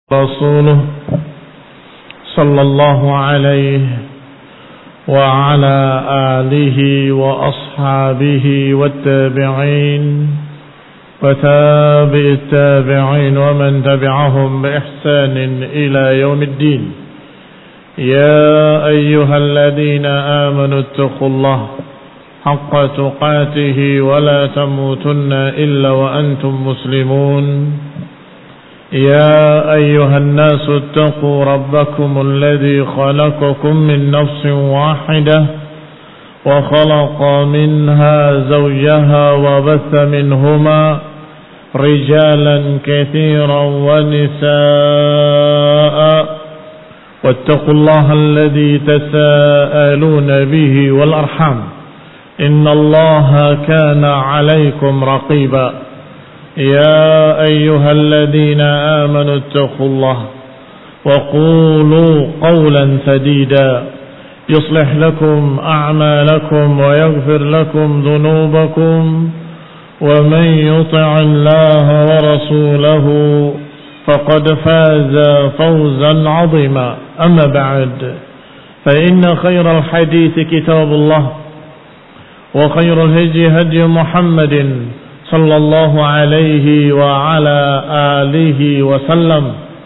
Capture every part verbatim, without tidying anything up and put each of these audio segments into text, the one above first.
رسوله صلى الله عليه وعلى آله وأصحابه والتابعين وتابع التابعين ومن تبعهم بإحسان إلى يوم الدين. يا أيها الذين آمنوا اتقوا الله حق تقاته ولا تموتن إلا وأنتم مسلمون. يا أيها الناس اتقوا ربكم الذي خلقكم من نفس واحدة وخلق منها زوجها وبث منهما رجالا كثيرا ونساء واتقوا الله الذي تساءلون به والأرحام إن الله كان عليكم رقيبا. يا أيها الذين آمنوا اتقوا الله وقولوا قولا سديدا يصلح لكم أعمالكم ويغفر لكم ذنوبكم ومن يطع الله ورسوله فقد فاز فوزا عظيما. أما بعد فإن خير الحديث كتاب الله وخير الهدي هدي محمد صلى الله عليه وعلى آله وسلم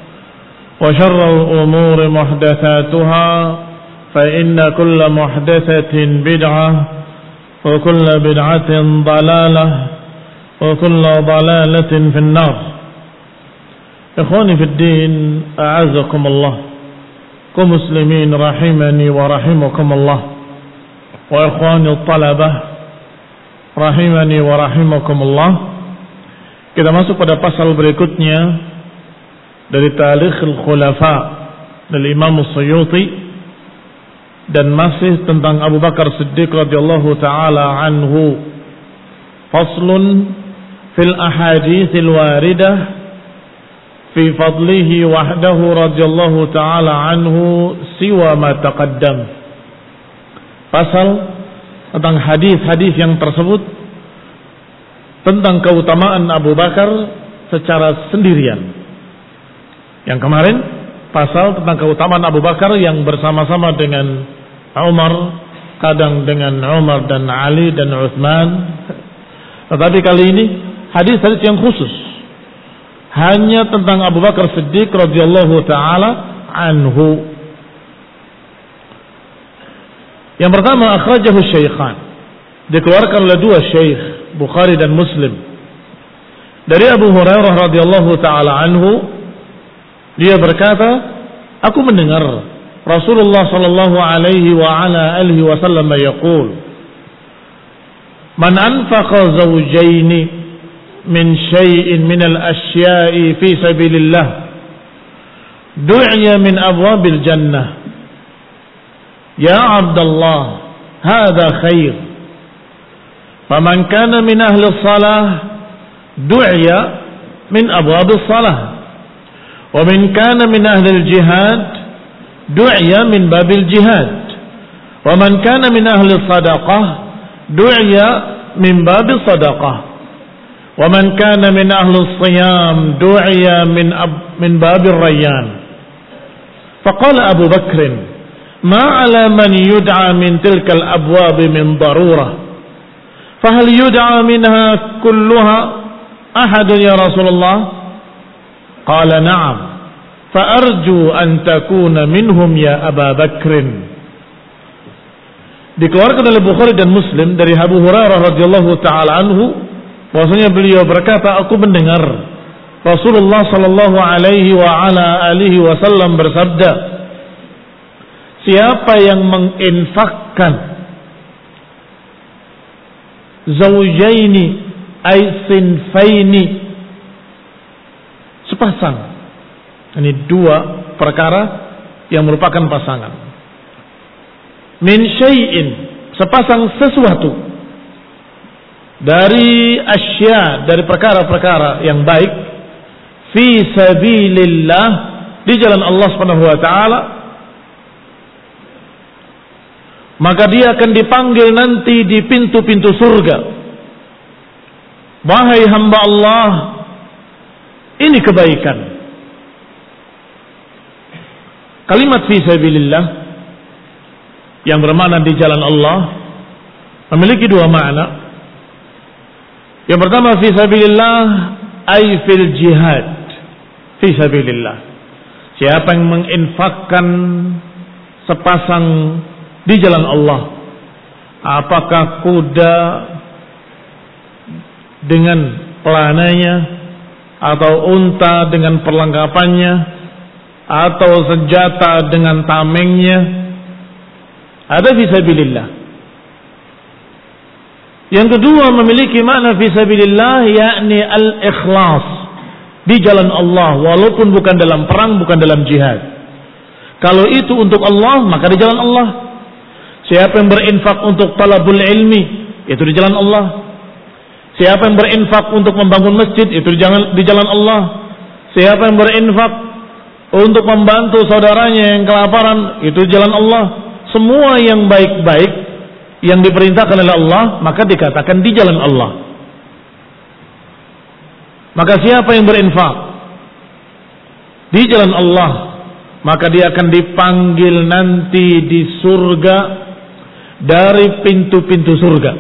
وشر الأمور محدثاتها فإن كل محدثة بدعة وكل بدعة ضلالة وكل ضلالة في النار. إخواني في الدين أعزكم الله كمسلمين رحمني ورحمكم الله وإخواني الطلبة rahimani wa rahimakumullah. Kita masuk pada pasal berikutnya dari Tarikhul Khulafa dari Imam Suyuti dan masih tentang Abu Bakar Siddiq radhiyallahu taala anhu. Faslun fil ahaditsil waridah fi fadlihi wahdahu radhiyallahu taala anhu siwa ma taqaddam. Pasal tentang hadis-hadis yang tersebut tentang keutamaan Abu Bakar secara sendirian. Yang kemarin pasal tentang keutamaan Abu Bakar yang bersama-sama dengan Umar, kadang dengan Umar dan Ali dan Utsman. Tetapi kali ini hadis-hadis yang khusus hanya tentang Abu Bakar Siddiq radhiyallahu taala anhu. Yang pertama, akhrajahu syaikhan, dikeluarkan oleh dua syekh, Bukhari dan Muslim. Dari Abu Hurairah radhiyallahu taala anhu, dia berkata, aku mendengar Rasulullah sallallahu alaihi wa ala alihi wasallam yaqul, man anfaqa zawjaini min syai'in min al-asya'i fi sabilillah du'iya min abwabil jannah. Ya Abdullah, hadha khair. Faman kana min ahli salah du'iya min abwab salah. Wa man kana min ahli jihad du'iya min babil jihad. Wa man kana min ahli sadaqah du'iya min babil sadaqah. Wa man kana min ahli siyam du'iya min min babil rayyan. Faqala Abu Bakr, ما على من يدعى من تلك الأبواب من ضرورة فهل يدعى منها كلها أحد يا رسول الله؟ قال نعم فأرجو أن تكون منهم يا أبا بكر. Dikeluarkan oleh Bukhari dan Muslim dari Abu Hurairah radhiyallahu taala anhu, bahwasanya beliau berkata, aku mendengar Rasulullah sallallahu alaihi wa ala alihi wasallam bersabda, siapa yang menginfakkan zawjaini ay sinfaini, sepasang, ini dua perkara yang merupakan pasangan, min syai'in, sepasang sesuatu, dari asya, dari perkara-perkara yang baik, fi sabilillah, di jalan Allah Subhanahu wa taala, maka dia akan dipanggil nanti di pintu-pintu surga. Wahai hamba Allah, ini kebaikan. kalimat fi sabilillah yang bermakna di jalan Allah memiliki dua makna. Yang pertama fi sabilillah ay fil jihad. Fi sabilillah, siapa yang menginfakkan sepasang di jalan Allah, apakah kuda dengan pelananya, atau unta dengan perlengkapannya, atau senjata dengan tamengnya, ada fi sabilillah. Yang kedua memiliki makna fi sabilillah, yakni al-ikhlas, di jalan Allah, walaupun bukan dalam perang, bukan dalam jihad. Kalau itu untuk Allah, maka di jalan Allah. Siapa yang berinfak untuk talabul ilmi, itu di jalan Allah. Siapa yang berinfak untuk membangun masjid, itu di jalan, di jalan Allah. Siapa yang berinfak untuk membantu saudaranya yang kelaparan, itu di jalan Allah. Semua yang baik-baik yang diperintahkan oleh Allah, maka dikatakan di jalan Allah. Maka siapa yang berinfak di jalan Allah, maka dia akan dipanggil nanti di surga dari pintu-pintu surga.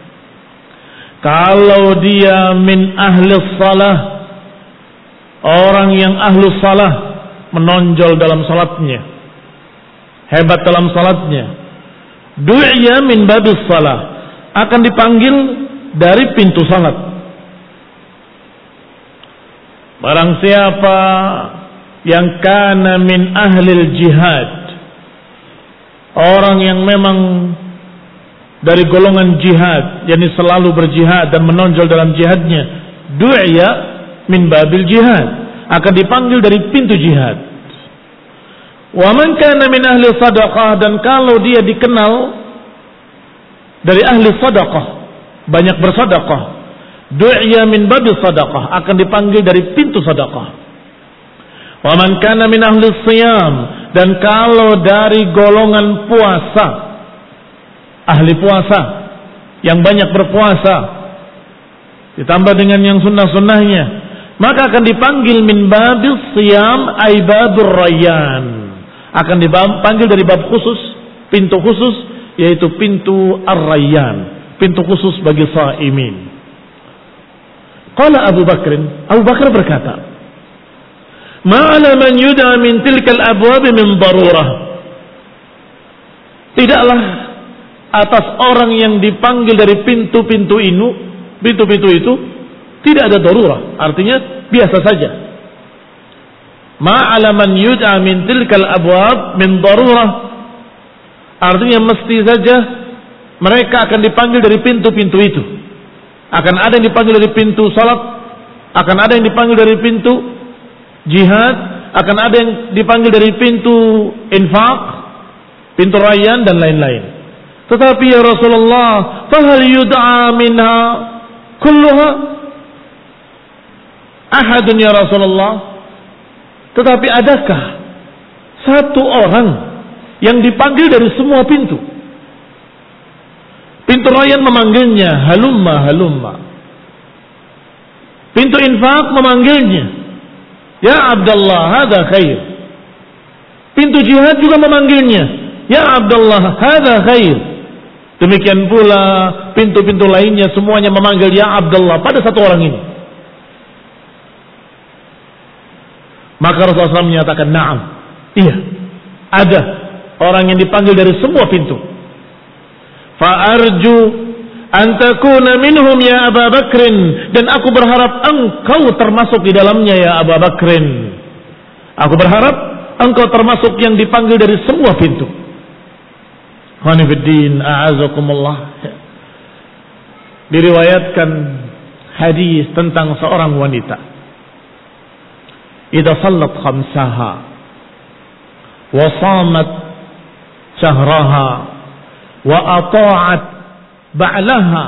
Kalau dia min ahli salah, orang yang ahli salah, menonjol dalam salatnya, hebat dalam salatnya, du'iya min babis salah, akan dipanggil dari pintu salat. Barang siapa yang kana min ahlil jihad, orang yang memang dari golongan jihad, yakni selalu berjihad dan menonjol dalam jihadnya, du'iya min babil jihad, akan dipanggil dari pintu jihad. Wa man kana min ahli sadaqah, dan kalau dia dikenal dari ahli sadaqah, banyak bersedekah, du'iya min babil sadaqah, akan dipanggil dari pintu sedekah. Wa man kana min ahli siyam, dan kalau dari golongan puasa, ahli puasa yang banyak berpuasa ditambah dengan yang sunnah-sunnahnya, maka akan dipanggil min babil siyam ay babur rayyan, akan dipanggil dari bab khusus, pintu khusus, yaitu pintu ar-rayyan, pintu khusus bagi shaimin. Qala Abu Bakr, Abu Bakar berkata, ma'ala man yud'a min tilkal abwab min darurah. Tidaklah atas orang yang dipanggil dari pintu-pintu itu, pintu-pintu itu tidak ada darurah, artinya biasa saja. Ma'ala man yud'a min tilkal abwab min darurah, artinya mesti saja mereka akan dipanggil dari pintu-pintu itu. Akan ada yang dipanggil dari pintu salat, akan ada yang dipanggil dari pintu jihad, akan ada yang dipanggil dari pintu infak, pintu rayyan dan lain-lain. Tetapi ya Rasulullah, fahal yud'a minha kulluha ahadun ya Rasulullah? Tetapi adakah satu orang yang dipanggil dari semua pintu? Pintu rayyan memanggilnya halumma halumma. Pintu infak memanggilnya ya Abdullah hadza khair. Pintu jihad juga memanggilnya ya Abdullah hadza khair. Demikian pula pintu-pintu lainnya semuanya memanggil ya Abdullah pada satu orang ini. Maka Rasulullah shallallahu alaihi wasallam menyatakan na'am, iya, ada orang yang dipanggil dari semua pintu. Fa'arju an takuna minhum ya Abu Bakrin, dan aku berharap engkau termasuk di dalamnya ya Abu Bakrin. Aku berharap engkau termasuk yang dipanggil dari semua pintu. Khonifuddin a'azakumullah. Diriwayatkan hadis tentang seorang wanita, idza sallat khamsaha wa shamat syahraha wa ata'at ba'laha.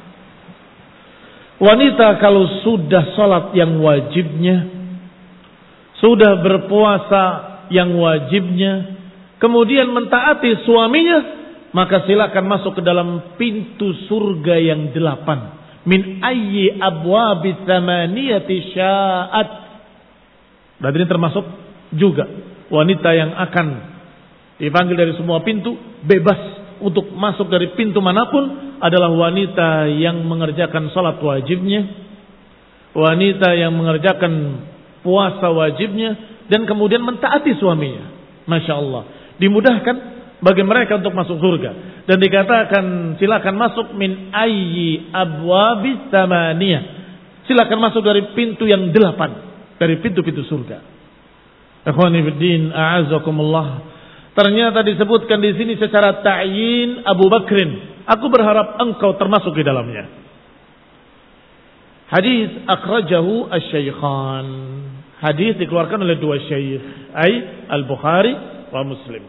Wanita kalau sudah salat yang wajibnya, sudah berpuasa yang wajibnya, kemudian mentaati suaminya, maka silakan masuk ke dalam pintu surga yang delapan. Min ayyi abwabi tsamaniyati sya'at. Berarti ini termasuk juga wanita yang akan dipanggil dari semua pintu, bebas untuk masuk dari pintu manapun, adalah wanita yang mengerjakan salat wajibnya, wanita yang mengerjakan puasa wajibnya, dan kemudian mentaati suaminya. Masya Allah, dimudahkan bagi mereka untuk masuk surga. Dan dikatakan silakan masuk min ayyi abwabis tamaniyah, silakan masuk dari pintu yang delapan, dari pintu-pintu surga. Ikhwani fiddin, a'azakumullah. Ternyata disebutkan di sini secara ta'yin Abu Bakrin. Aku berharap engkau termasuk di dalamnya. Hadis akhrajahu asy-syaikhan. Hadis dikeluarkan oleh dua syekh, ai Al-Bukhari wa Muslim.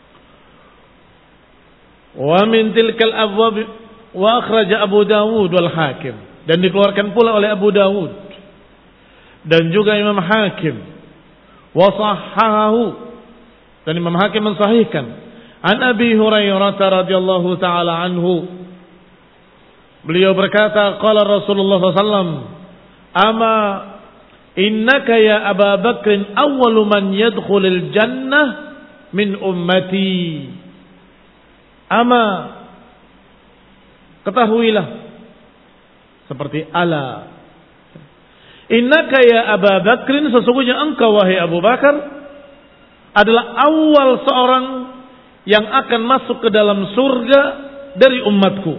Wa min tilkal abwab wa akhraja Abu Dawud wal Hakim, dan dikeluarkan pula oleh Abu Dawud dan juga Imam Hakim. Wa sahhahu, dan Imam Hakim mensahihkan. An Abi Hurairah radhiyallahu taala anhu, beliau berkata, qala Rasulullah sallallahu alaihi wasallam, ama innaka ya Aba Bakrin awwalu man yadkhulul jannah min ummati. Ama, ketahuilah, seperti ala, innaka ya Aba Bakrin, sesungguhnya engkau wahai Abu Bakar adalah awal seorang yang akan masuk ke dalam surga dari umatku.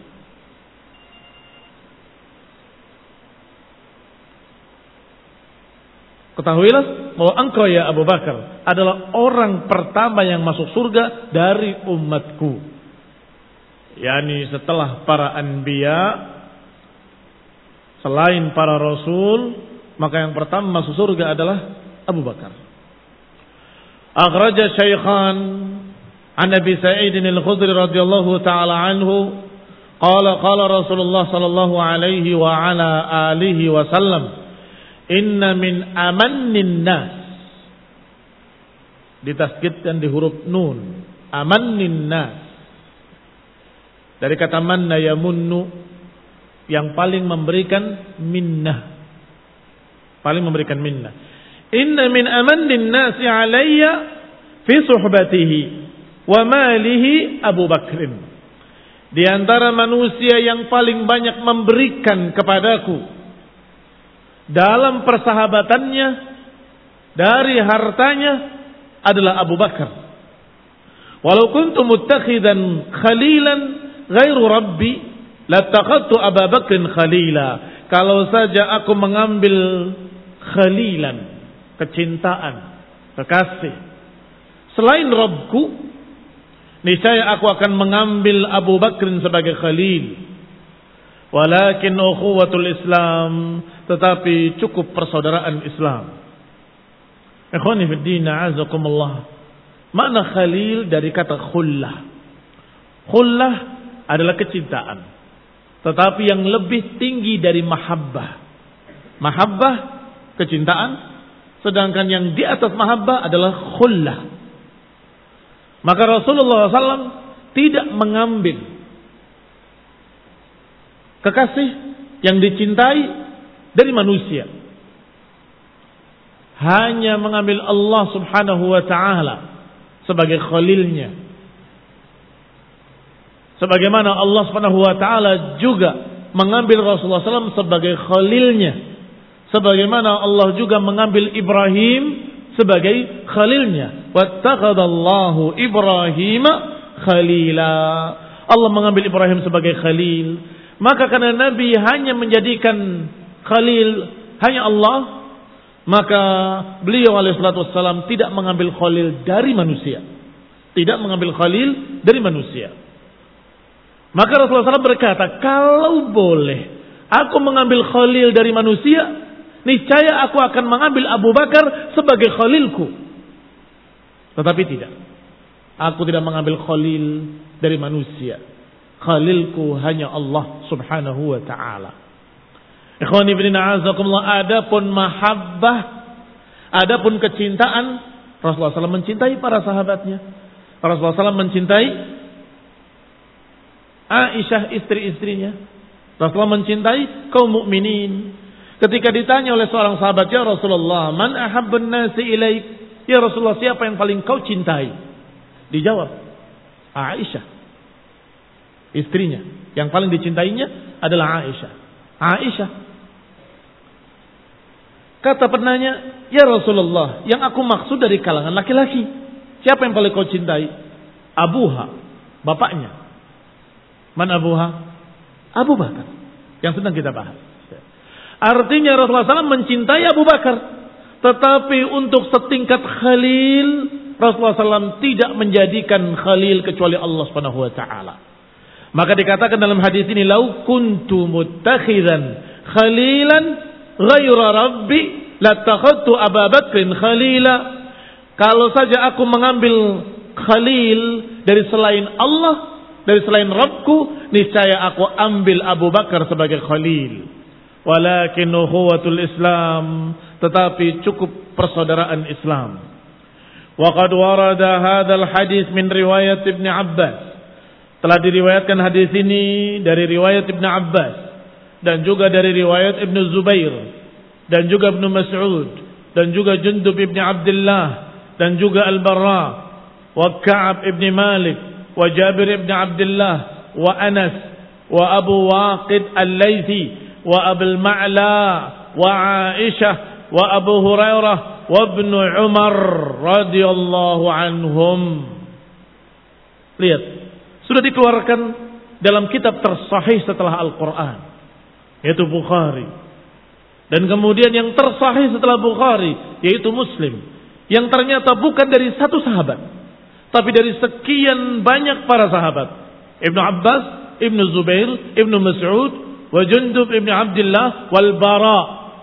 Ketahuilah bahwa engkau ya Abu Bakar adalah orang pertama yang masuk surga dari umatku. Yani setelah para anbiya, selain para rasul, maka yang pertama masuk surga adalah Abu Bakar. Akhraja Syaikhan an Abi Sa'id al-Khudri radhiyallahu ta'ala anhu, qala qala Rasulullah sallallahu alaihi wa ala alihi wa sallam, inna min amannin nas, ditaskidkan di huruf nun, amannin nas, dari kata manna yamunnu, yang paling memberikan minnah, paling memberikan minnah. Inna min amannin nasi alayya fi suhbatihi wa malihi Abu Bakrin. Di antara manusia yang paling banyak memberikan kepadaku dalam persahabatannya dari hartanya adalah Abu Bakar. Walau kuntu muttakhidan khalilan ghairu rabbi lattaqadtu Abu Bakrin khalila. Kalau saja aku mengambil khalilan, kecintaan, kekasih, selain Rabbku, niscaya aku akan mengambil Abu Bakrin sebagai khalil. Walakin ukhuwatul Islam, tetapi cukup persaudaraan Islam. Ikhwani fid din, a'azakumullah. Makna khalil dari kata khullah. Khullah adalah kecintaan, tetapi yang lebih tinggi dari mahabbah. Mahabbah, kecintaan, sedangkan yang di atas mahabbah adalah khullah. Maka Rasulullah sallallahu alaihi wasallam tidak mengambil kekasih yang dicintai dari manusia, hanya mengambil Allah subhanahu wa ta'ala sebagai khalilnya. Sebagaimana Allah subhanahu wa ta'ala juga mengambil Rasulullah sallallahu alaihi wasallam sebagai khalilnya, sebagaimana Allah juga mengambil Ibrahim sebagai khalilnya. Wattakhadallahu Ibrahima khalila. Allah mengambil Ibrahim sebagai khalil. Maka karena Nabi hanya menjadikan khalil hanya Allah, maka beliau alaihi salatu wassalam tidak mengambil khalil dari manusia. Tidak mengambil khalil dari manusia. Maka Rasulullah sallallahu alaihi wasallam berkata, kalau boleh aku mengambil khalil dari manusia, niscaya aku akan mengambil Abu Bakar sebagai khalilku. Tetapi tidak. Aku tidak mengambil khalil dari manusia. Khalilku hanya Allah subhanahu wa ta'ala. Ikhwani ibn a'azakumullah, adapun mahabbah, adapun kecintaan, Rasulullah sallallahu alaihi wasallam mencintai para sahabatnya. Rasulullah sallallahu alaihi wasallam mencintai Aisyah, istri-istrinya. Rasulullah mencintai kaum mukminin. Ketika ditanya oleh seorang sahabat, ya Rasulullah, man ahabbun nasi ilaik, "Ya Rasulullah, siapa yang paling kau cintai?" Dijawab, "Aisyah." Istrinya. Yang paling dicintainya adalah Aisyah. Aisyah. Kata penanya, "Ya Rasulullah, yang aku maksud dari kalangan laki-laki, siapa yang paling kau cintai?" Abuha, bapaknya. Man Abuha? Abu Bakar. Yang sedang kita bahas. Artinya Rasulullah shallallahu alaihi wasallam mencintai Abu Bakar. Tetapi untuk setingkat khalil, Rasulullah shallallahu alaihi wasallam tidak menjadikan khalil kecuali Allah subhanahu wa ta'ala. Maka dikatakan dalam hadis ini, "Lau kuntu muttakhidan khalilan ghaira rabbi latakhadtu Abu Bakrin khalila." Kalau saja aku mengambil khalil dari selain Allah, dari selain Rabbku, niscaya aku ambil Abu Bakar sebagai khalil. Walakin ukhuwatul Islam, tetapi cukup persaudaraan Islam. Wa qad warada hadzal hadis min riwayat Ibnu Abbas. Telah diriwayatkan hadis ini dari riwayat Ibnu Abbas dan juga dari riwayat Ibnu Zubair dan juga Ibnu Mas'ud dan juga Jundub ibn Abdullah dan juga Al-Barra wa Ka'ab ibn Malik wa Jabir ibn Abdullah wa Anas wa Abu Waqid Al-Laythi wa Abul Ma'la wa Aisyah wa Abu Hurairah wa Ibn Umar radhiyallahu anhum. Lihat, sudah dikeluarkan dalam kitab tersahih setelah Al-Quran, yaitu Bukhari. Dan kemudian yang tersahih setelah Bukhari, yaitu Muslim. Yang ternyata bukan dari satu sahabat, tapi dari sekian banyak para sahabat. Ibnu Abbas, Ibnu Zubair, Ibnu Mas'ud, wa Jundub ibn Abdullah, wal Bara.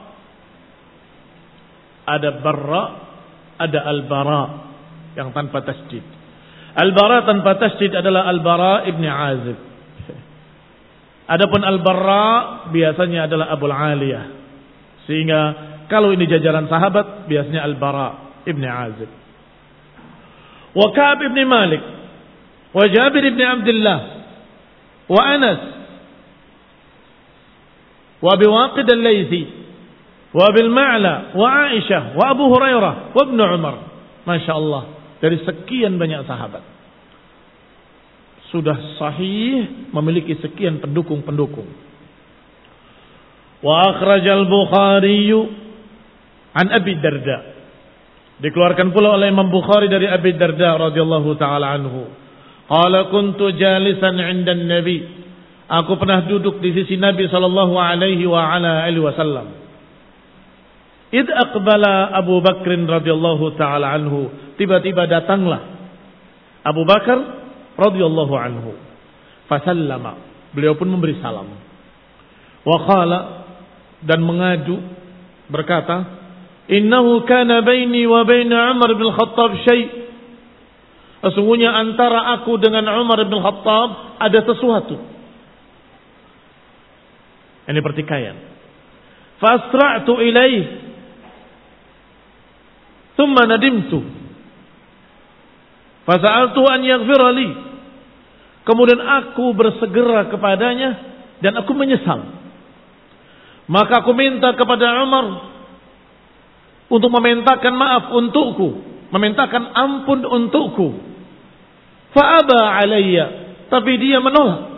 Ada Barra, ada Al-Bara yang tanpa tasjid. Al-Bara tanpa tasjid adalah Al-Bara ibn Azib. Adapun Al-Barra biasanya adalah Abul Aliyah. Sehingga kalau ini jajaran sahabat, biasanya Al-Bara ibn Azib. Wa Ka'ab ibn Malik, wa Jabir ibn Abdullah, wa Anas, wa Abi Waqid Al-Laythi, wa Abil Ma'la, wa Aisyah, wa Abu Hurairah, wa Ibn Umar. Masya Allah. Dari sekian banyak sahabat. Sudah sahih memiliki sekian pendukung-pendukung. Wa akhrajal Bukhari an Abi Darda. Dikeluarkan pula oleh Imam Bukhari dari Abi Darda radhiyallahu taala anhu. Qala kuntu jalisan 'inda an-nabi. Aku pernah duduk di sisi Nabi sallallahu alaihi wa ala alihi wasallam. Id aqbala Abu Bakr radhiyallahu taala anhu. Tiba-tiba datanglah Abu Bakar radhiyallahu anhu. Fasallama. Beliau pun memberi salam. Wa qala, dan mengadu berkata, "Innahu kana baini wa baina Umar bin Khattab syai'." Sesungguhnya antara aku dengan Umar bin Khattab ada sesuatu. Ini pertikaian. Fasra'tu ilaih. Thumma nadimtu. Fasa'altu an yaghfira li. Kemudian aku bersegera kepadanya dan aku menyesal. Maka aku minta kepada Umar untuk memintakan maaf untukku, memintakan ampun untukku. Fa'aba alayya, tapi dia menolak.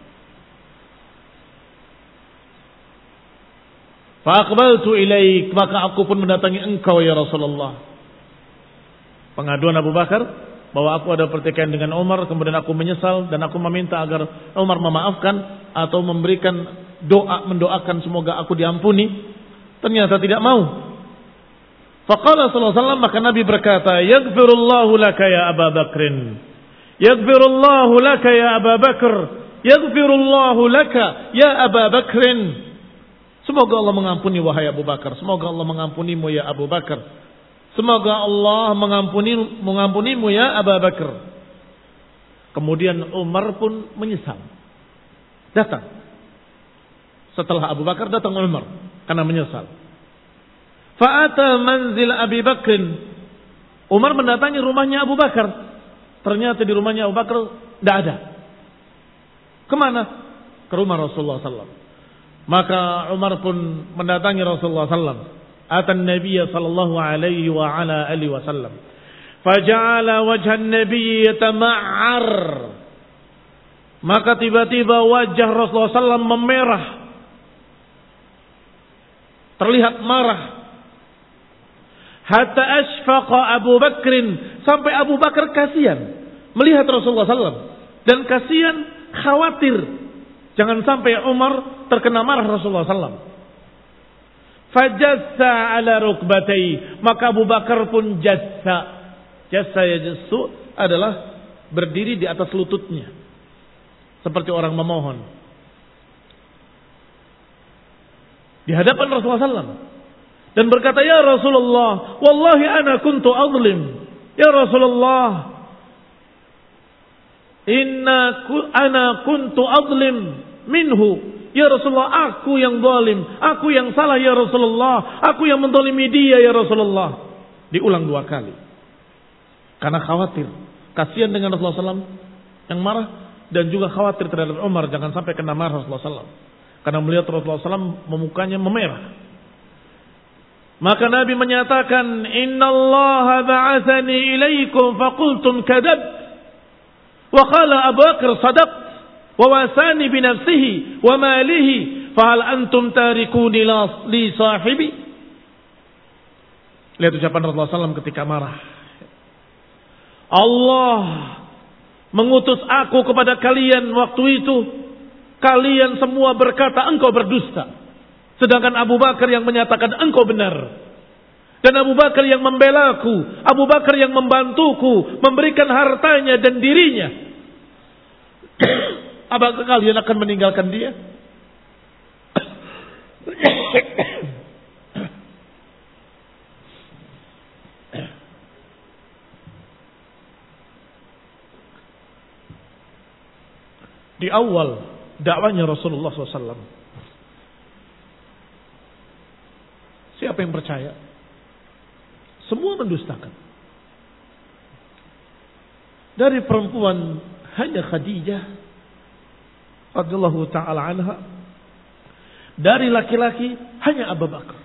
Fa'aqbaltu ilaik, maka aku pun mendatangi engkau ya Rasulullah. Pengaduan Abu Bakar bahwa aku ada pertikaian dengan Umar, kemudian aku menyesal dan aku meminta agar Umar memaafkan atau memberikan doa, mendoakan semoga aku diampuni. Ternyata tidak mau. Faqala sallallahu alaihi wasallam, maka Nabi berkata, "Yaghfirullahu laka ya Abu Bakrin. Yaghfirullahu laka ya Abu Bakr. Yaghfirullahu laka ya Abu Bakrin." Semoga Allah mengampuni wahai Abu Bakar. Semoga Allah mengampunimu ya Abu Bakar. Semoga Allah mengampuni mengampunimu ya Abu Bakar. Kemudian Umar pun menyesal. Datang. Setelah Abu Bakar datang Umar karena menyesal. Fa'ata manzil Abi Bakr. Umar mendatangi rumahnya Abu Bakar. Ternyata di rumahnya Abu Bakar tidak ada. Kemana? Ke rumah Rasulullah sallallahu alaihi wasallam. Maka Umar pun mendatangi Rasulullah sallallahu alaihi wasallam. atan Nabiy sallallahu alaihi wa ala alihi wasallam. Faja'ala wajhan Nabiy yatama'ar. Maka tiba-tiba wajah Rasulullah sallallahu alaihi wasallam memerah. Terlihat marah. Hatta asfaqa Abu Bakrin. Sampai Abu Bakar kasihan melihat Rasulullah sallallahu alaihi wasallam. Dan kasihan, khawatir. Jangan sampai Umar terkena marah Rasulullah sallallahu alaihi wasallam. Fajassa ala rukbatai. Maka Abu Bakar pun jassa. Jassa ya jassu adalah berdiri di atas lututnya. Seperti orang memohon. Di hadapan Rasulullah sallallahu alaihi wasallam. Dan berkata, ya Rasulullah, wallahi ana kuntu azlim. Ya Rasulullah, inna ana kuntu azlim minhu. Ya Rasulullah, aku yang zalim, aku yang salah ya Rasulullah, aku yang menzalimi dia ya Rasulullah. Diulang dua kali. Karena khawatir, kasihan dengan Rasulullah sallallahu alaihi wasallam yang marah, dan juga khawatir terhadap Umar jangan sampai kena marah Rasulullah sallallahu alaihi wasallam. Karena melihat Rasulullah sallallahu alaihi wasallam memukanya memerah. Maka Nabi menyatakan, innallaha ba'athani ilaikum faqultum kadab. Wa qala Abu Bakar sadaqt. Wa wasani binafsihi wa malihi. Fahal antum tarikuni li sahibi. Lihat ucapan Rasulullah sallallahu alaihi wasallam ketika marah. Allah mengutus aku kepada kalian waktu itu. Kalian semua berkata engkau berdusta. Sedangkan Abu Bakar yang menyatakan engkau benar. Dan Abu Bakar yang membelaku. Abu Bakar yang membantuku. Memberikan hartanya dan dirinya. Apakah kalian akan meninggalkan dia? Di awal dakwanya Rasulullah shallallahu alaihi wasallam, siapa yang percaya? Semua mendustakan. Dari perempuan hanya Khadijah radhiyallahu taala anha. Dari laki-laki hanya Abu Bakar.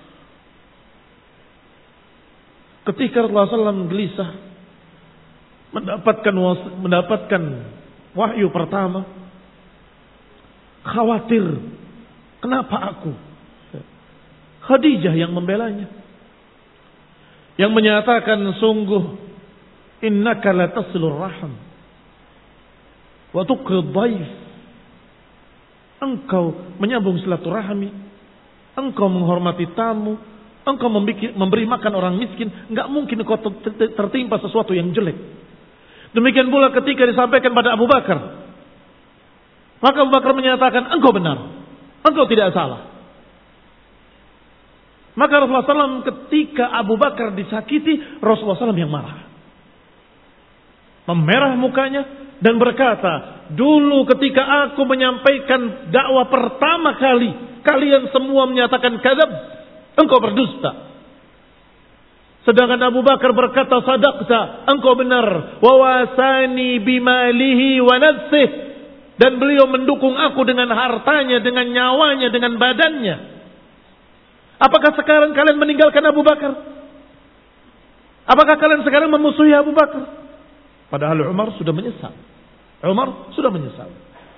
Ketika Rasulullah shallallahu alaihi wasallam gelisah mendapatkan mendapatkan wahyu pertama, khawatir, kenapa aku? Khadijah yang membelanya, yang menyatakan sungguh innaka la tasilur rahim wa tuqrid dhaif. Engkau menyambung silaturahmi, engkau menghormati tamu, engkau memberi makan orang miskin, enggak mungkin engkau tertimpa sesuatu yang jelek. Demikian pula ketika disampaikan pada Abu Bakar, maka Abu Bakar menyatakan engkau benar, engkau tidak salah. Maka Rasulullah shallallahu alaihi wasallam ketika Abu Bakar disakiti, Rasulullah shallallahu alaihi wasallam yang marah. Memerah mukanya dan berkata, dulu ketika aku menyampaikan dakwah pertama kali, kalian semua menyatakan kadzab, engkau berdusta. Sedangkan Abu Bakar berkata, sadaqta, engkau benar. Wa wasani bimalihi wa nafsihi. Dan beliau mendukung aku dengan hartanya, dengan nyawanya, dengan badannya. Apakah sekarang kalian meninggalkan Abu Bakar? Apakah kalian sekarang memusuhi Abu Bakar? Padahal Umar sudah menyesal. Umar sudah menyesal.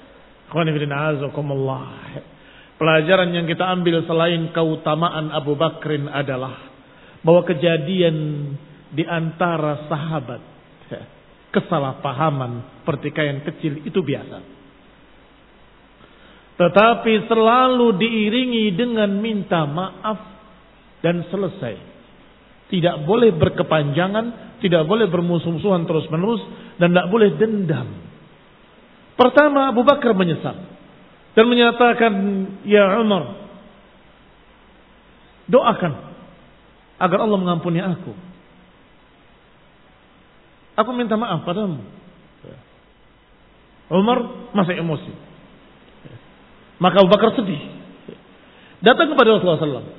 Pelajaran yang kita ambil selain keutamaan Abu Bakrin adalah bahwa kejadian di antara sahabat, kesalahpahaman, pertikaian kecil itu biasa. Tetapi selalu diiringi dengan minta maaf dan selesai. Tidak boleh berkepanjangan, tidak boleh bermusuh-musuhan terus-menerus, dan tidak boleh dendam. Pertama, Abu Bakar menyesal dan menyatakan, ya Umar, doakan agar Allah mengampuni aku. Aku minta maaf padamu. Umar masih emosi. Maka Abu Bakar sedih. Datang kepada Rasulullah shallallahu alaihi wasallam.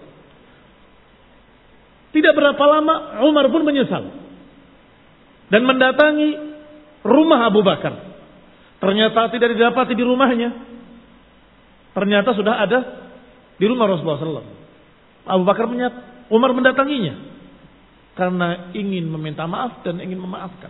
Tidak berapa lama Umar pun menyesal dan mendatangi rumah Abu Bakar. Ternyata tidak didapati di rumahnya. Ternyata sudah ada di rumah Rasulullah shallallahu alaihi wasallam. Abu Bakar Umar mendatanginya karena ingin meminta maaf dan ingin memaafkan.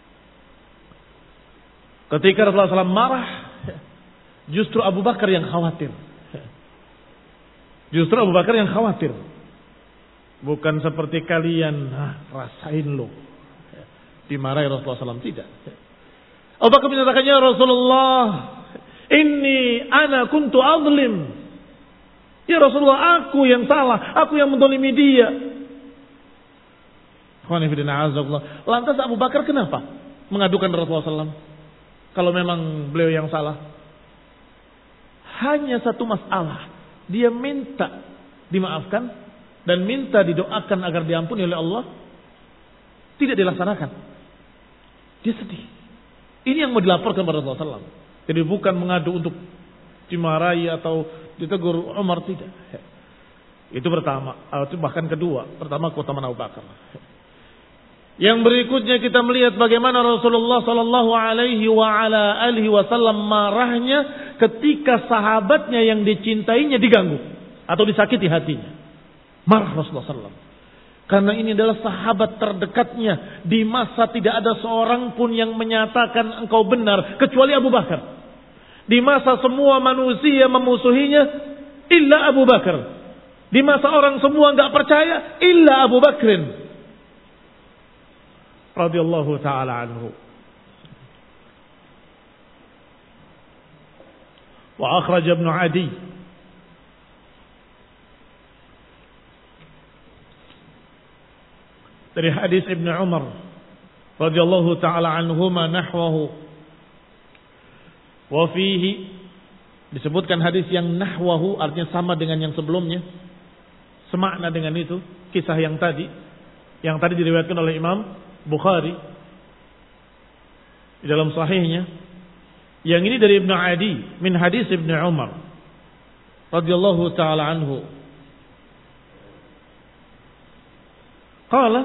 Ketika Rasulullah shallallahu alaihi wasallam marah, justru Abu Bakar yang khawatir. Justru Abu Bakar yang khawatir. Bukan seperti kalian, ah, rasain lo. Dimarahi Rasulullah shallallahu alaihi wasallam, tidak. Abu Bakar menyatakan, ya Rasulullah, inni ana kuntu adlim. Ya Rasulullah, aku yang salah, aku yang mendolimi dia. Lantas Abu Bakar kenapa mengadukan Rasulullah shallallahu alaihi wasallam? Kalau memang beliau yang salah. Hanya satu masalah. Dia minta dimaafkan dan minta didoakan agar diampuni oleh Allah. Tidak dilaksanakan. Dia sedih. Ini yang mau dilaporkan kepada Rasulullah shallallahu alaihi wasallam. Jadi bukan mengadu untuk dimarahi atau ditegur Umar, tidak. Itu pertama. Itu bahkan kedua. Pertama keutamaan Abu Bakar. Yang berikutnya kita melihat bagaimana Rasulullah sallallahu alaihi wa ala alihi wasallam marahnya ketika sahabatnya yang dicintainya diganggu atau disakiti hatinya. Marah Rasulullah sallallahu alaihi wasallam. Karena ini adalah sahabat terdekatnya di masa tidak ada seorang pun yang menyatakan engkau benar kecuali Abu Bakar. Di masa semua manusia memusuhinya illa Abu Bakar. Di masa orang semua enggak percaya illa Abu Bakrin radhiyallahu taala anhu. Wa akhraj Ibn Adi dari hadis Ibn Umar radhiyallahu taala anhuma nahwahu. Wa fihi disebutkan hadis yang nahwahu artinya sama dengan yang sebelumnya. Semakna dengan itu kisah yang tadi yang tadi diriwayatkan oleh Imam Bukhari di dalam sahihnya. Yang ini dari Ibn Adi min hadis Ibn Umar radhiyallahu taala anhu. Qala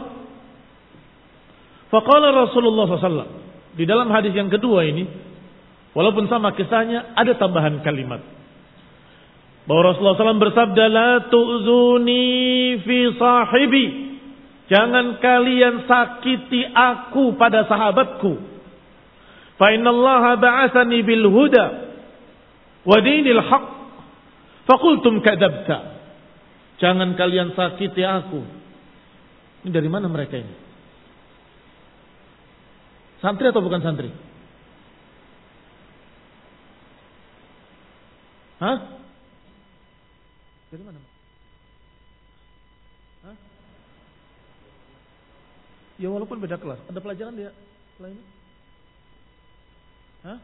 faqala Rasulullah sallallahu alaihi wasallam. Di dalam hadis yang kedua ini walaupun sama kisahnya ada tambahan kalimat bahwa Rasulullah sallallahu alaihi wasallam bersabda, la tu'zuni fi sahibi. Jangan kalian sakiti aku pada sahabatku. Fa innallaha ba'atsani bil huda wa dinil haqq. Faqultum kadzabta. Jangan kalian sakiti aku. Ini dari mana mereka ini? Santri atau bukan santri? Hah? Dari mana? Hah? Ya walaupun beda kelas. Ada pelajaran dia lainnya? Hah?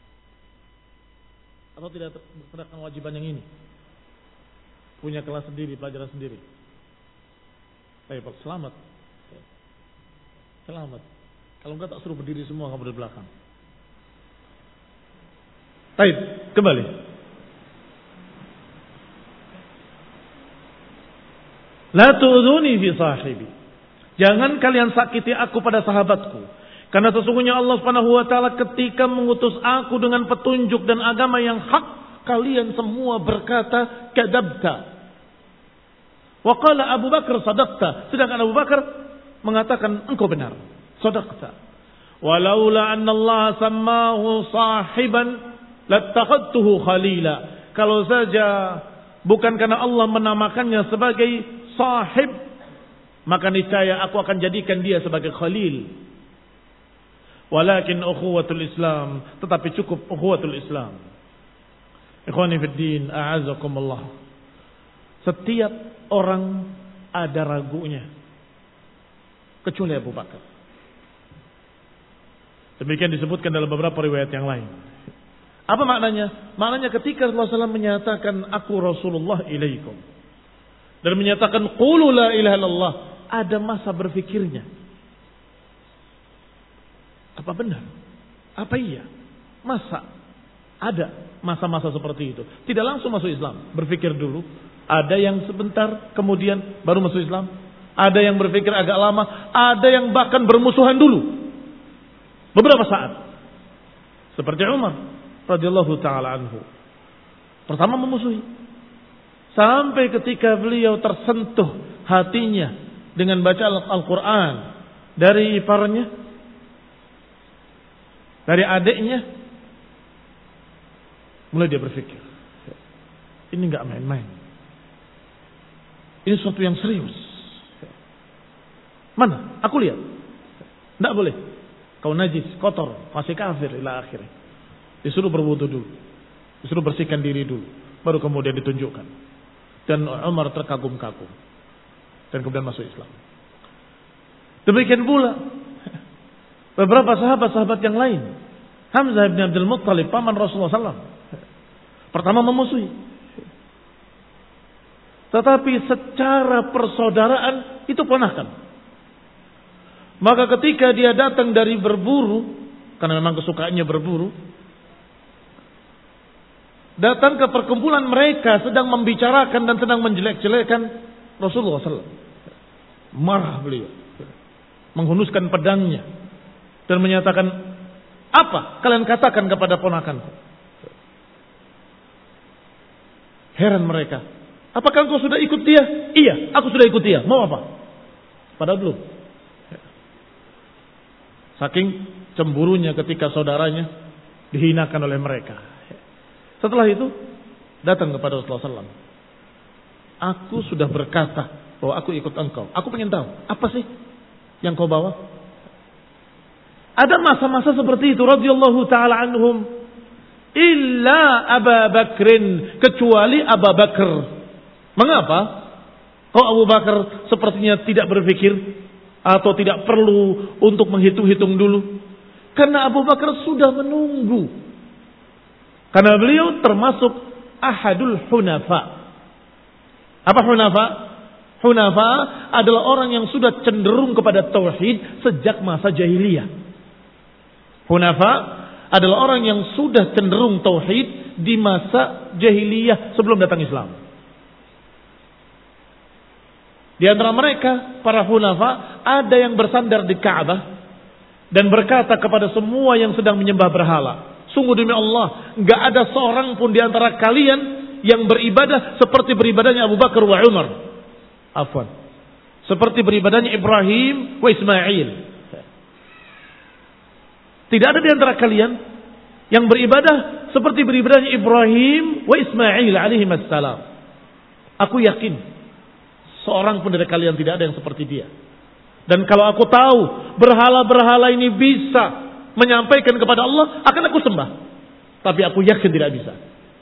Atau tidak terkena kewajiban yang ini? Punya kelas sendiri, pelajaran sendiri. Baik, Pak, selamat. Selamat. Kalau enggak tak suruh berdiri semua kamu di belakang. Baik, kembali. La tu'dzuni fi sahibi. Jangan kalian sakiti aku pada sahabatku. Karena sesungguhnya Allah Subhanahu wa taala ketika mengutus aku dengan petunjuk dan agama yang hak, kalian semua berkata kadzabta. Wa qala Abu Bakar sadaqta. Sedangkan Abu Bakar mengatakan engkau benar. Sadaqta. Walaula anna Allah sammahu sahiban lattakhadtuhu khalila. Kalau saja bukan karena Allah menamakannya sebagai sahib, maka niscaya aku akan jadikan dia sebagai khalil. Walakin ukhuwatul Islam, tetapi cukup ukhuwatul Islam. Ikhwani fid din, a'azakumullah. Setiap orang ada ragunya kecuali Abu Bakar. Demikian disebutkan dalam beberapa riwayat yang lain. Apa maknanya? Maknanya ketika Rasulullah shallallahu alaihi wasallam menyatakan aku Rasulullah ilaikum dan menyatakan qulu la ilaha illallah, ada masa berfikirnya. Apa benar? Apa iya? Masa ada masa-masa seperti itu? Tidak langsung masuk Islam, berpikir dulu. Ada yang sebentar kemudian baru masuk Islam. Ada yang berpikir agak lama. Ada yang bahkan bermusuhan dulu beberapa saat. Seperti Umar radhiyallahu taala anhu. Pertama memusuhi sampai ketika beliau tersentuh hatinya dengan baca Al-Quran dari iparnya, dari adiknya, mulai dia berpikir, ini nggak main-main, ini sesuatu yang serius. Mana? Aku lihat. Tidak boleh. Kau najis, kotor, masih kafir, ila akhirnya. Disuruh berwudu dulu, disuruh bersihkan diri dulu, baru kemudian ditunjukkan. Dan Umar terkagum-kagum, dan kemudian masuk Islam. Demikian pula beberapa sahabat-sahabat yang lain. Hamzah bin Abdul Muttalib, paman Rasulullah sallallahu alaihi wasallam, pertama memusuhi. Tetapi secara persaudaraan itu ponakan. Maka ketika dia datang dari berburu, karena memang kesukaannya berburu, datang ke perkumpulan mereka sedang membicarakan dan sedang menjelek-jelekan Rasulullah sallallahu alaihi wasallam. Marah beliau, menghunuskan pedangnya dan menyatakan, apa kalian katakan kepada ponakanku? Heran mereka. Apakah engkau sudah ikut dia? Iya, aku sudah ikut dia. Mau apa? Padahal belum. Saking cemburunya ketika saudaranya dihinakan oleh mereka. Setelah itu datang kepada Rasulullah sallallahu alaihi wasallam. Aku sudah berkata bahwa aku ikut engkau. Aku ingin tahu apa sih yang kau bawa? Ada masa-masa seperti itu radhiyallahu taala anhum. Illa Abu Bakrin, kecuali Abu Bakar. Mengapa? Kau Abu Bakar sepertinya tidak berpikir atau tidak perlu untuk menghitung-hitung dulu. Karena Abu Bakar sudah menunggu. Karena beliau termasuk ahadul hunafa. Apa hunafa? Hunafa adalah orang yang sudah cenderung kepada tauhid sejak masa jahiliyah. Hunafa adalah orang yang sudah cenderung tauhid di masa jahiliyah sebelum datang Islam. Di antara mereka, para hunafa, ada yang bersandar di Ka'bah dan berkata kepada semua yang sedang menyembah berhala, sungguh demi Allah, enggak ada seorang pun di antara kalian yang beribadah seperti beribadahnya Abu Bakar wa Umar. Afwan. Seperti beribadahnya Ibrahim wa Ismail. Tidak ada di antara kalian yang beribadah seperti beribadahnya Ibrahim wa Ismail alaihi wassalam. Aku yakin seorang pun dari kalian tidak ada yang seperti dia. Dan kalau aku tahu berhala-berhala ini bisa menyampaikan kepada Allah, akan aku sembah. Tapi aku yakin tidak bisa.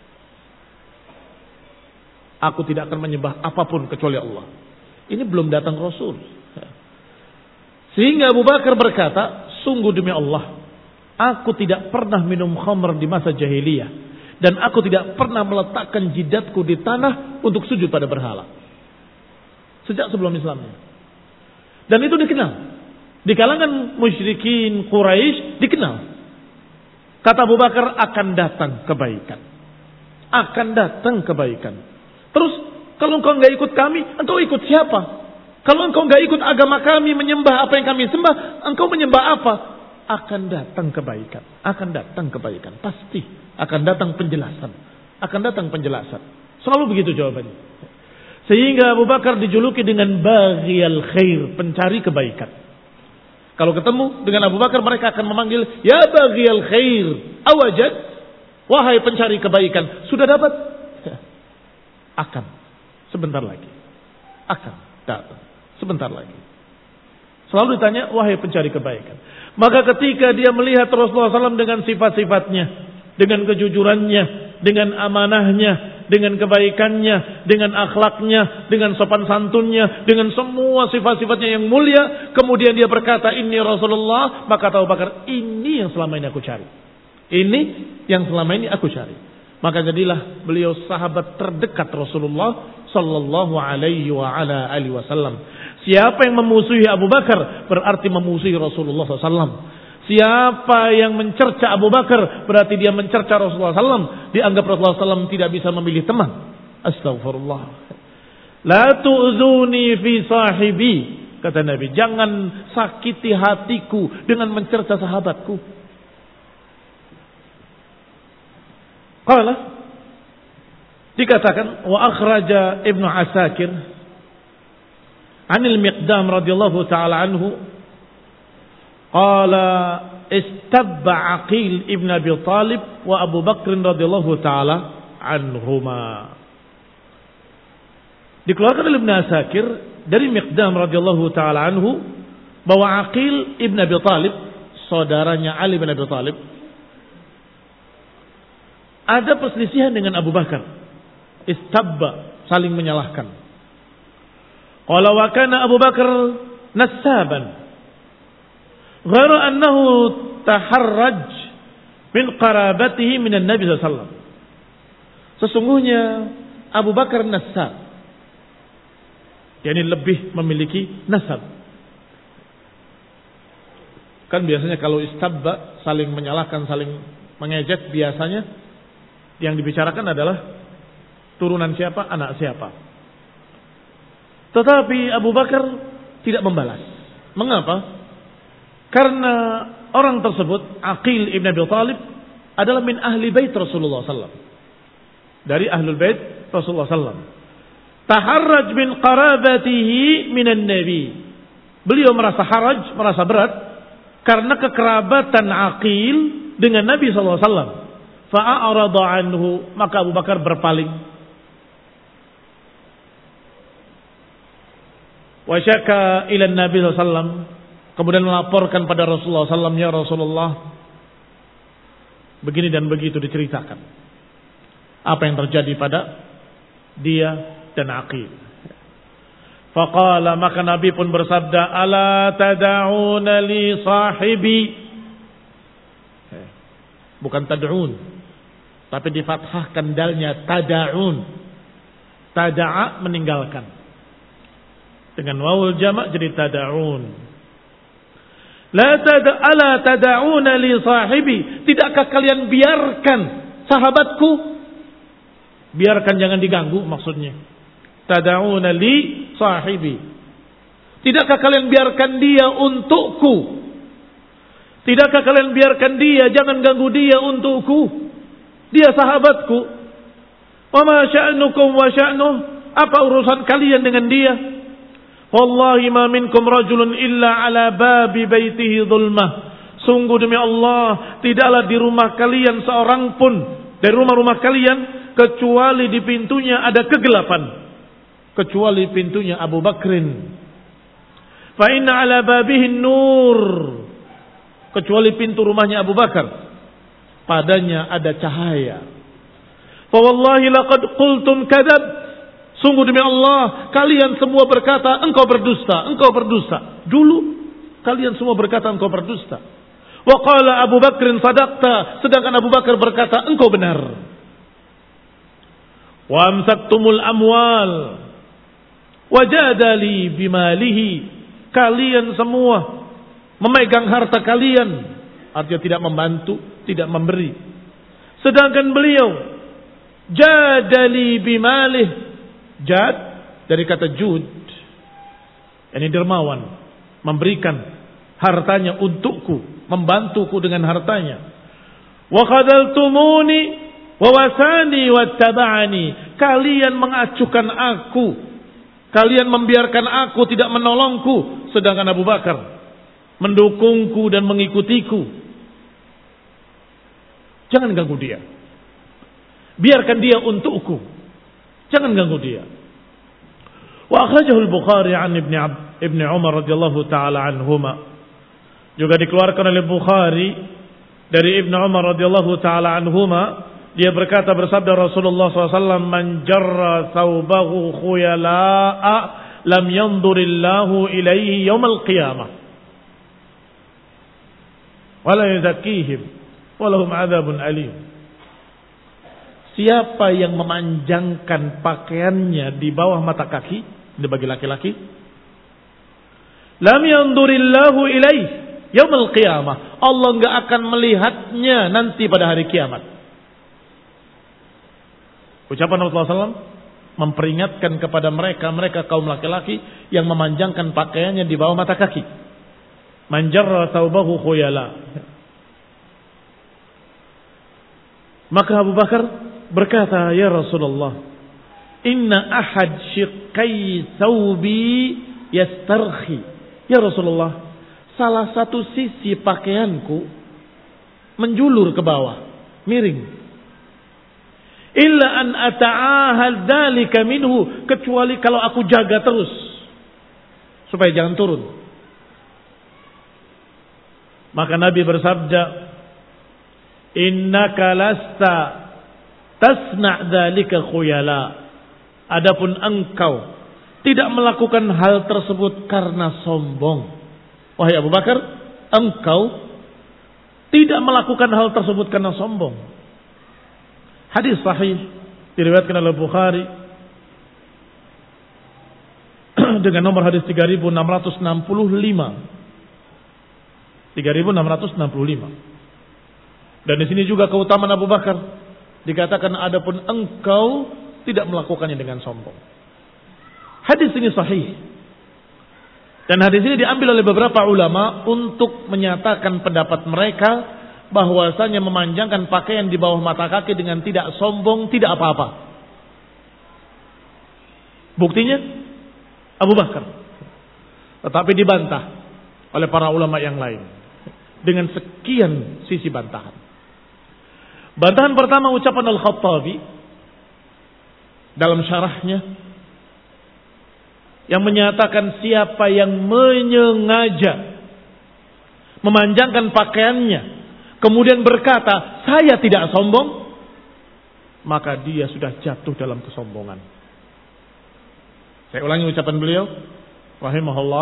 Aku tidak akan menyembah apapun kecuali Allah. Ini belum datang Rasul. Sehingga Abu Bakar berkata, sungguh demi Allah, aku tidak pernah minum khamr di masa jahiliyah. Dan aku tidak pernah meletakkan jidatku di tanah untuk sujud pada berhala. Sejak sebelum Islamnya. Dan itu dikenal. Di kalangan musyrikin Quraisy dikenal. Kata Abu Bakar, akan datang kebaikan. Akan datang kebaikan. Terus, kalau engkau enggak ikut kami, engkau ikut siapa? Kalau engkau enggak ikut agama kami, menyembah apa yang kami sembah, engkau menyembah apa? Akan datang kebaikan. Akan datang kebaikan. Pasti akan datang penjelasan. Akan datang penjelasan. Selalu begitu jawabannya. Sehingga Abu Bakar dijuluki dengan baghiyal khair, pencari kebaikan. Kalau ketemu dengan Abu Bakar, mereka akan memanggil, ya baghiyal khair, awajad, wahai pencari kebaikan, sudah dapat? Akan, sebentar lagi. Akan datang, sebentar lagi. Selalu ditanya, wahai pencari kebaikan. Maka ketika dia melihat Rasulullah sallallahu alaihi wasallam dengan sifat-sifatnya, dengan kejujurannya, dengan amanahnya, dengan kebaikannya, dengan akhlaknya, dengan sopan santunnya, dengan semua sifat-sifatnya yang mulia, kemudian dia berkata, ini Rasulullah, maka Abu Bakar, ini yang selama ini aku cari. Ini yang selama ini aku cari. Maka jadilah beliau sahabat terdekat Rasulullah sallallahu alaihi wa ala alihi wasallam. Siapa yang memusuhi Abu Bakar berarti memusuhi Rasulullah sallallahu alaihi wasallam. Siapa yang mencerca Abu Bakar berarti dia mencerca Rasulullah sallallahu alaihi wasallam. Dianggap Rasulullah sallallahu alaihi wasallam tidak bisa memilih teman. Astagfirullah. La tu'zuni fi sahibi, kata Nabi, jangan sakiti hatiku dengan mencerca sahabatku. Qala, dikatakan wa akhraja Ibnu Asakir Anil Miqdam radhiyallahu taala anhu qala istabba Aqil ibn Abi Talib wa Abu Bakr radhiyallahu taala anhuma. Dikeluarkan oleh Ibnu Asakir dari Miqdam radhiyallahu taala anhu bahwa Aqil ibn Abi Talib, saudaranya Ali bin Abi Talib, ada perselisihan dengan Abu Bakar. Istabba, saling menyalahkan. Qala wa kana Abu Bakar nassaban. Ghairu annahu taharraj min qarabatihi minan Nabi sallallahu alaihi wasallam. Sesungguhnya Abu Bakar nassab. yakni lebih memiliki nasab. Kan biasanya kalau istabba saling menyalahkan, saling mengejek, biasanya yang dibicarakan adalah turunan siapa, anak siapa. Tetapi Abu Bakar tidak membalas. Mengapa? Karena orang tersebut, Aqil ibn Abi Talib, adalah min ahli bait Rasulullah sallallahu alaihi wasallam. Dari ahlul bait Rasulullah sallallahu alaihi wasallam. Taharraj min qarabatihi minan Nabi. Beliau merasa haraj, merasa berat karena kekerabatan Aqil dengan Nabi sallallahu alaihi wasallam. Fa'arada anhu, maka Abu Bakar berpaling. Wa syaka ila Nabi sallallahu alaihi wasallam, kemudian melaporkan pada Rasulullah sallallahu alaihi wasallam, ya Rasulullah, begini dan begitu diceritakan apa yang terjadi pada dia dan Aqil. Faqala, maka Nabi pun bersabda, ala tad'una li sahibi. Bukan tad'un, tapi difathahkan dalnya, tada'un. Tada'a meninggalkan, dengan wawul jamak jadi tada'un. La tada ala tada'una li sahibi. Tidakkah kalian biarkan sahabatku? Biarkan, jangan diganggu maksudnya. Tada'una li sahibi. Tidakkah kalian biarkan dia untukku? Tidakkah kalian biarkan dia, jangan ganggu dia untukku? Dia sahabatku. Wa ma sya'nukum wa sya'nuh. Apa urusan kalian dengan dia? Wallahi ma minkum rajulun illa ala babi baitihi dhulmah. Sungguh demi Allah, tidaklah di rumah kalian seorang pun dari rumah-rumah kalian kecuali di pintunya ada kegelapan, kecuali pintunya Abu Bakrin. Fa inna ala babihi nur. Kecuali pintu rumahnya Abu Bakar, padanya ada cahaya. Fa wallahi laqad qultum kadzab. Sungguh demi Allah, kalian semua berkata engkau berdusta, engkau berdusta. Dulu kalian semua berkata engkau berdusta. Wa qala Abu Bakrin sadaqta, sedangkan Abu Bakar berkata engkau benar. Wa amsaktumul amwal wajadali bimalihi. Kalian semua memegang harta kalian, artinya tidak membantu, tidak memberi. Sedangkan beliau jadali bimalih. Jad dari kata jud, ini dermawan, memberikan hartanya untukku, membantuku dengan hartanya. Wa khadaltumuni wa wasani wattaba'ani. Kalian mengacuhkan aku, kalian membiarkan aku, tidak menolongku, sedangkan Abu Bakar mendukungku dan mengikutiku. Jangan ganggu dia, biarkan dia untukku, jangan ganggu dia. Wa akhrajahu al-Bukhari an Ibn Ibn Umar radhiyallahu taala anhuma. Juga dikeluarkan oleh Bukhari dari Ibn Umar radhiyallahu taala anhuma, dia berkata, bersabda Rasulullah sallallahu alaihi wasallam, man jarra thawbahu khuyala'a lam yanzurillahu ilaihi yaumal qiyamah wa la yuzakkihim wa lahum adzabun alim. Siapa yang memanjangkan pakaiannya di bawah mata kaki, ini bagi laki-laki, lam yanzurillahu ilaihi yaumal qiyamah, Allah enggak akan melihatnya nanti pada hari kiamat. Ucapan Rasulullah sallallahu alaihi wasallam memperingatkan kepada mereka, mereka kaum laki-laki yang memanjangkan pakaiannya di bawah mata kaki. Man jarra thawbahu khuyala. Maka Abu Bakar berkata, ya Rasulullah, inna ahad syiqqai thawbi yastarhi. Ya Rasulullah, salah satu sisi pakaianku menjulur ke bawah, miring. Illa an ata'ahad dzalika minhu, kecuali kalau aku jaga terus supaya jangan turun. Maka Nabi bersabda, innaka lasta tasna' dzalika khuyala. Adapun engkau tidak melakukan hal tersebut karena sombong. Wahai Abu Bakar, engkau tidak melakukan hal tersebut karena sombong. Hadis sahih diriwayatkan oleh Bukhari dengan nomor hadis tiga ribu enam ratus enam puluh lima. tiga ribu enam ratus enam puluh lima. Dan di sini juga keutamaan Abu Bakar. Dikatakan adapun engkau tidak melakukannya dengan sombong. Hadis ini sahih. Dan hadis ini diambil oleh beberapa ulama untuk menyatakan pendapat mereka bahwasanya memanjangkan pakaian di bawah mata kaki dengan tidak sombong tidak apa-apa. Buktinya Abu Bakar. Tetapi dibantah oleh para ulama yang lain dengan sekian sisi bantahan. Bantahan pertama ucapan Al-Khattabi dalam syarahnya yang menyatakan siapa yang menyengaja memanjangkan pakaiannya kemudian berkata saya tidak sombong, maka dia sudah jatuh dalam kesombongan. Saya ulangi ucapan beliau rahimahullah,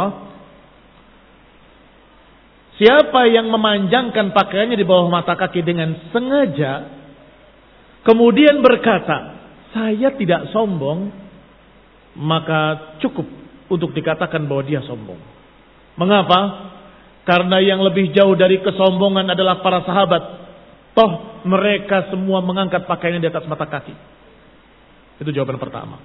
siapa yang memanjangkan pakaiannya di bawah mata kaki dengan sengaja kemudian berkata saya tidak sombong, maka cukup untuk dikatakan bahwa dia sombong. Mengapa? Karena yang lebih jauh dari kesombongan adalah para sahabat. Toh mereka semua mengangkat pakaiannya di atas mata kaki. Itu jawaban pertama.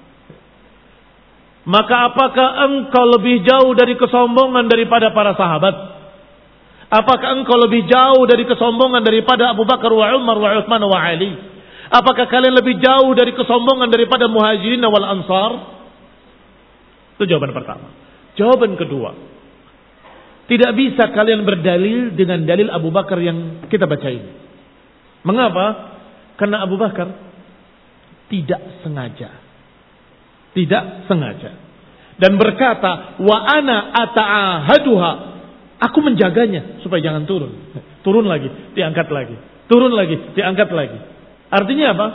Maka apakah engkau lebih jauh dari kesombongan daripada para sahabat? Apakah engkau lebih jauh dari kesombongan daripada Abu Bakar wa Umar wa Uthman wa Ali? Apakah kalian lebih jauh dari kesombongan daripada Muhajirin wal Ansar? Itu jawaban pertama. Jawaban kedua, tidak bisa kalian berdalil dengan dalil Abu Bakar yang kita baca ini. Mengapa? Karena Abu Bakar tidak sengaja. Tidak sengaja. Dan berkata, wa ana ata'ahaduha. Aku menjaganya supaya jangan turun. Turun lagi, diangkat lagi. Turun lagi, diangkat lagi. Artinya apa?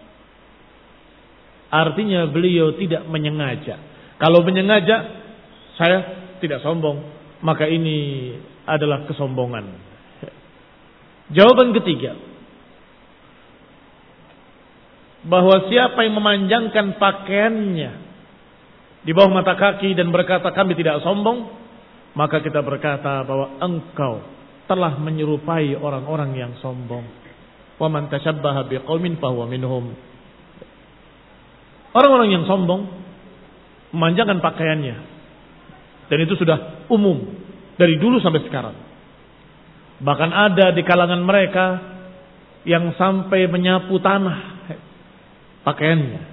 Artinya beliau tidak menyengaja. Kalau menyengaja, saya tidak sombong, maka ini adalah kesombongan. Jawaban ketiga, bahwa siapa yang memanjangkan pakaiannya di bawah mata kaki dan berkata kami tidak sombong, maka kita berkata bahwa engkau telah menyerupai orang-orang yang sombong. Wa man tashabbaha biqaumin fahuwa minhum. Orang-orang yang sombong memanjangkan pakaiannya, dan itu sudah umum dari dulu sampai sekarang. Bahkan ada di kalangan mereka yang sampai menyapu tanah pakaiannya.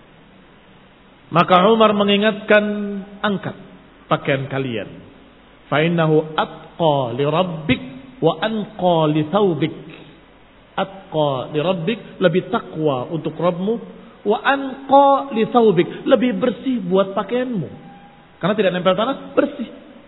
Maka Umar mengingatkan, angkat pakaian kalian. Fa innahu atqa li rabbik wa anqa li thawbik. Atqa li rabbik, lebih takwa untuk Rabbmu, wa anqa li thawbik, lebih bersih buat pakaianmu. Karena tidak nempel tanah, bersih.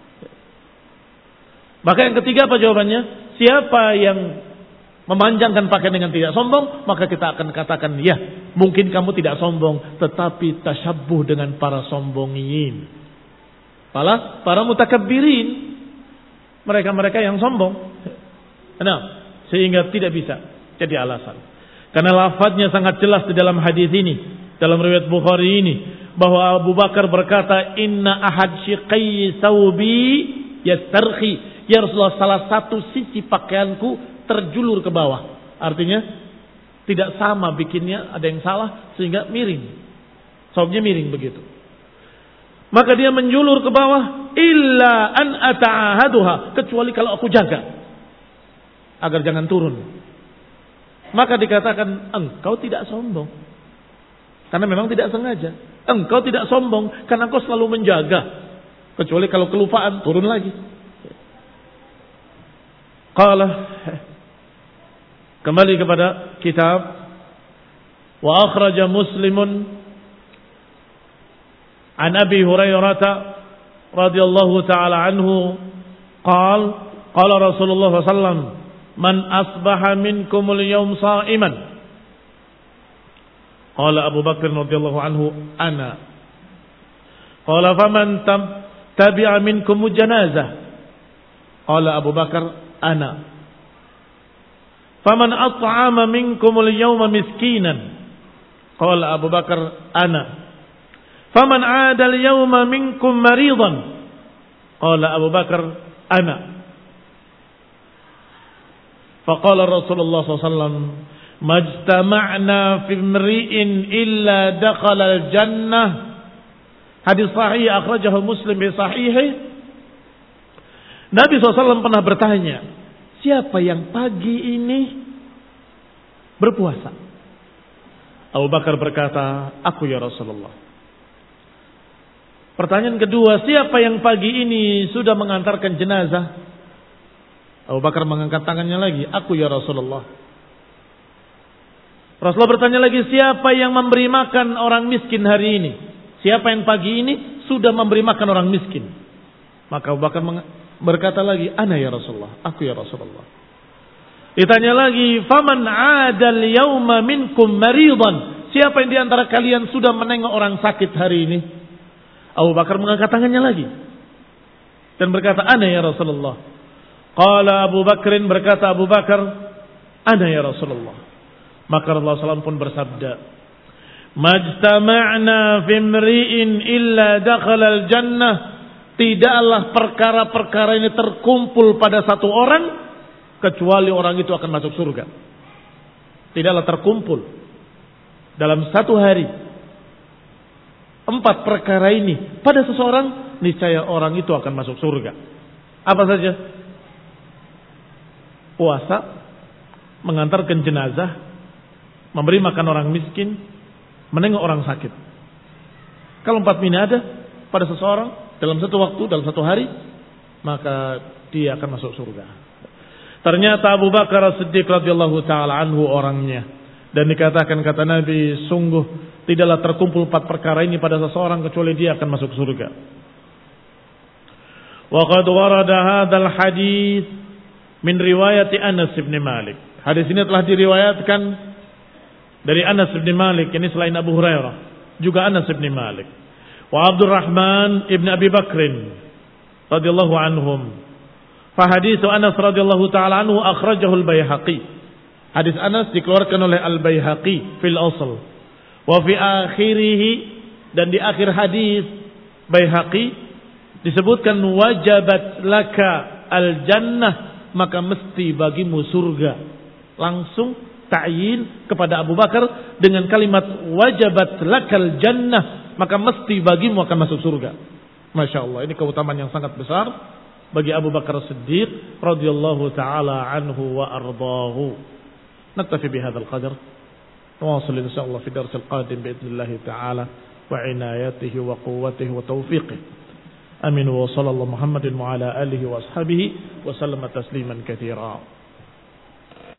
Maka yang ketiga apa jawabannya? Siapa yang memanjangkan pakaian dengan tidak sombong, maka kita akan katakan, ya, mungkin kamu tidak sombong, tetapi tasyabbuh dengan para sombongin. Para para mutakabbirin, mereka-mereka yang sombong. Nah, sehingga tidak bisa jadi alasan. Karena lafadznya sangat jelas di dalam hadis ini, dalam riwayat Bukhari ini, bahwa Abu Bakar berkata, inna ahad syiqai thawbi yastarhi. Ya Rasulullah, salah satu sisi pakaianku terjulur ke bawah. Artinya tidak sama bikinnya, ada yang salah sehingga miring. Saubnya miring begitu. Maka dia menjulur ke bawah, illa an ata'ahaduha, kecuali kalau aku jaga agar jangan turun. Maka dikatakan engkau tidak sombong, karena memang tidak sengaja. Engkau tidak sombong karena engkau selalu menjaga Kecuali kalau kelupaan turun lagi. Qala, kembali kepada kitab, wa akhraja Muslimun an Abi Hurairah radhiyallahu taala anhu qala qala Rasulullah sallallahu alaihi wasallam man asbaha minkumul yawm sha'iman qala Abu Bakar radhiyallahu anhu ana qala faman tabi'a minkum janazah qala Abu Bakar ana faman at'ama minkumul yawma miskinan qala Abu Bakar ana faman 'ada al-yawma minkum maridan qala Abu Bakar ana faqala Rasulullah sallallahu alaihi wasallam majtama'na fi imri'in illa dakhala al-jannah. Hadis sahih akhrajahu Muslim bi sahihih. Nabi shallallahu alaihi wasallam pernah bertanya, siapa yang pagi ini berpuasa? Abu Bakar berkata, aku ya Rasulullah. Pertanyaan kedua, siapa yang pagi ini sudah mengantarkan jenazah? Abu Bakar mengangkat tangannya lagi, aku ya Rasulullah. Rasulullah bertanya lagi, siapa yang memberi makan orang miskin hari ini? Siapa yang pagi ini sudah memberi makan orang miskin? Maka Abu Bakar berkata lagi, ana ya Rasulullah, aku ya Rasulullah. Ditanya lagi, faman 'adal yauma minkum maridan? Siapa yang di antara kalian sudah menengok orang sakit hari ini? Abu Bakar mengangkat tangannya lagi dan berkata, ana ya Rasulullah. Qala Abu Bakrin, berkata Abu Bakar, ana ya Rasulullah. Maka Rasulullah sallallahu alaihi wasallam pun bersabda, majtama'na fi imri'in illa dakhala al-jannah. Tidaklah perkara-perkara ini terkumpul pada satu orang kecuali orang itu akan masuk surga. Tidaklah terkumpul dalam satu hari empat perkara ini pada seseorang, niscaya orang itu akan masuk surga. Apa saja? Puasa, mengantarkan jenazah, memberi makan orang miskin, menengok orang sakit. Kalau empat ini ada pada seseorang dalam satu waktu, dalam satu hari, maka dia akan masuk surga. Ternyata Abu Bakar As-Siddiq radhiyallahu taala anhu orangnya. Dan dikatakan kata Nabi, sungguh tidaklah terkumpul empat perkara ini pada seseorang kecuali dia akan masuk surga. Wa qad warada hadzal hadits min riwayat Anas bin Malik. Hadis ini telah diriwayatkan dari Anas bin Malik, ini selain Abu Hurairah, juga Anas bin Malik. Wa Abdurrahman ibn Abi Bakrin radhiyallahu anhum. Fa hadits Anas radhiyallahu taala anhu akhrajahu al-Baihaqi. Hadis Anas dikeluarkan oleh Al-Baihaqi fil asl. Wa fi akhirih, dan di akhir hadis Baihaqi disebutkan wajabat laka al-jannah, maka mesti bagimu surga. Langsung ta'yin kepada Abu Bakar dengan kalimat wajabat lakal jannah, maka mesti bagimu akan masuk surga. Masya Allah, ini keutamaan yang sangat besar bagi Abu Bakar Siddiq radhiyallahu taala anhu wa ardahu. Naktafi bihadzal qadar. Nawasil insyaallah fi dars al-qadim biidznillah taala wa inayatihi wa quwwatihi wa tawfiqihi. Amin wa sallallahu Muhammadin wa ala alihi wa ashabihi wa sallama tasliman katsira.